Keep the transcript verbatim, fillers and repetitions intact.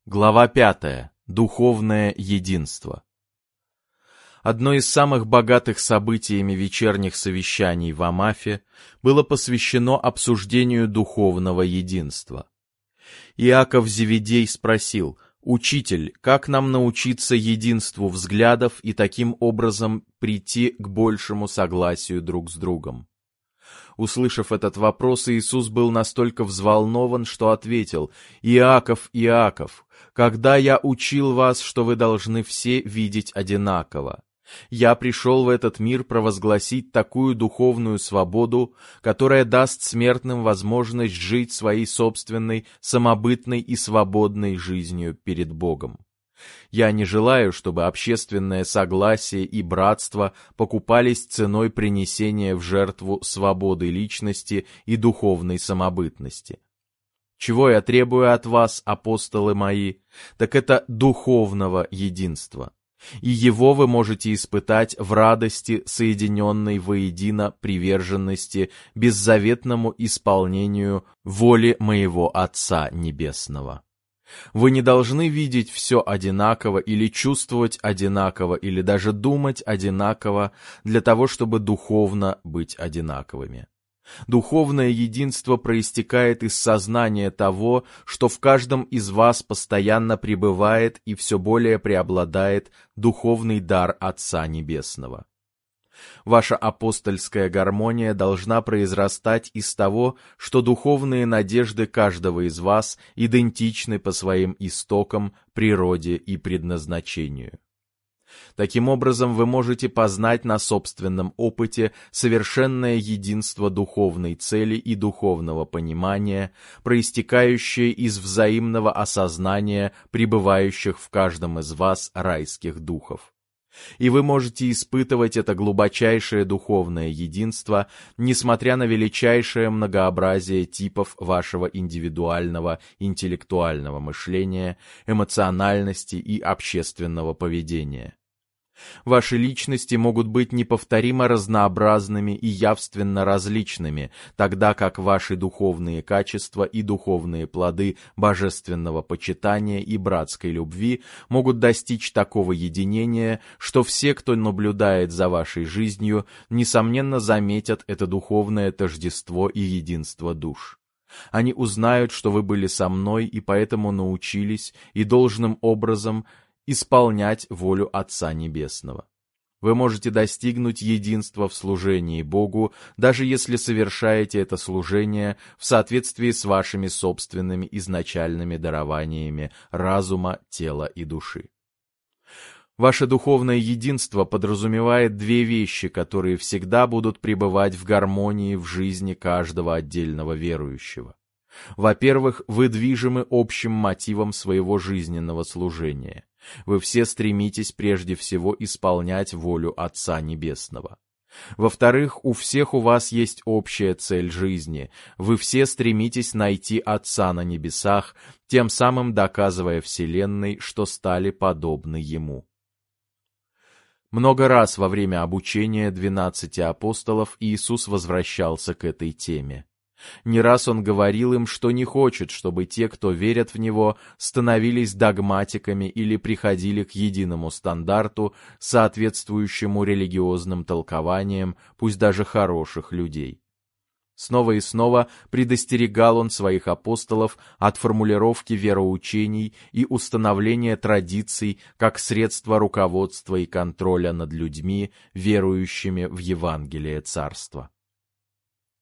Глава пятая. Духовное единство. Одно из самых богатых событиями вечерних совещаний в Амафе было посвящено обсуждению духовного единства. Иаков Зеведей спросил: «Учитель, как нам научиться единству взглядов и таким образом прийти к большему согласию друг с другом?» Услышав этот вопрос, Иисус был настолько взволнован, что ответил: «Иаков, Иаков, когда я учил вас, что вы должны все видеть одинаково? Я пришел в этот мир провозгласить такую духовную свободу, которая даст смертным возможность жить своей собственной, самобытной и свободной жизнью перед Богом. Я не желаю, чтобы общественное согласие и братство покупались ценой принесения в жертву свободы личности и духовной самобытности. Чего я требую от вас, апостолы мои, так это духовного единства. И его вы можете испытать в радости, соединенной воедино приверженности беззаветному исполнению воли моего Отца Небесного. Вы не должны видеть все одинаково или чувствовать одинаково, или даже думать одинаково для того, чтобы духовно быть одинаковыми. Духовное единство проистекает из сознания того, что в каждом из вас постоянно пребывает и все более преобладает духовный дар Отца Небесного. Ваша апостольская гармония должна произрастать из того, что духовные надежды каждого из вас идентичны по своим истокам, природе и предназначению. Таким образом, вы можете познать на собственном опыте совершенное единство духовной цели и духовного понимания, проистекающее из взаимного осознания пребывающих в каждом из вас райских духов. И вы можете испытывать это глубочайшее духовное единство, несмотря на величайшее многообразие типов вашего индивидуального интеллектуального мышления, эмоциональности и общественного поведения. Ваши личности могут быть неповторимо разнообразными и явственно различными, тогда как ваши духовные качества и духовные плоды божественного почитания и братской любви могут достичь такого единения, что все, кто наблюдает за вашей жизнью, несомненно заметят это духовное тождество и единство душ. Они узнают, что вы были со мной и поэтому научились и должным образом исполнять волю Отца Небесного. Вы можете достигнуть единства в служении Богу, даже если совершаете это служение в соответствии с вашими собственными изначальными дарованиями разума, тела и души. Ваше духовное единство подразумевает две вещи, которые всегда будут пребывать в гармонии в жизни каждого отдельного верующего. Во-первых, вы движимы общим мотивом своего жизненного служения. Вы все стремитесь прежде всего исполнять волю Отца Небесного. Во-вторых, у всех у вас есть общая цель жизни. Вы все стремитесь найти Отца на небесах, тем самым доказывая Вселенной, что стали подобны Ему. Много раз во время обучения двенадцати апостолов Иисус возвращался к этой теме. Не раз он говорил им, что не хочет, чтобы те, кто верят в Него, становились догматиками или приходили к единому стандарту, соответствующему религиозным толкованиям, пусть даже хороших людей. Снова и снова предостерегал он своих апостолов от формулировки вероучений и установления традиций как средства руководства и контроля над людьми, верующими в Евангелие Царства.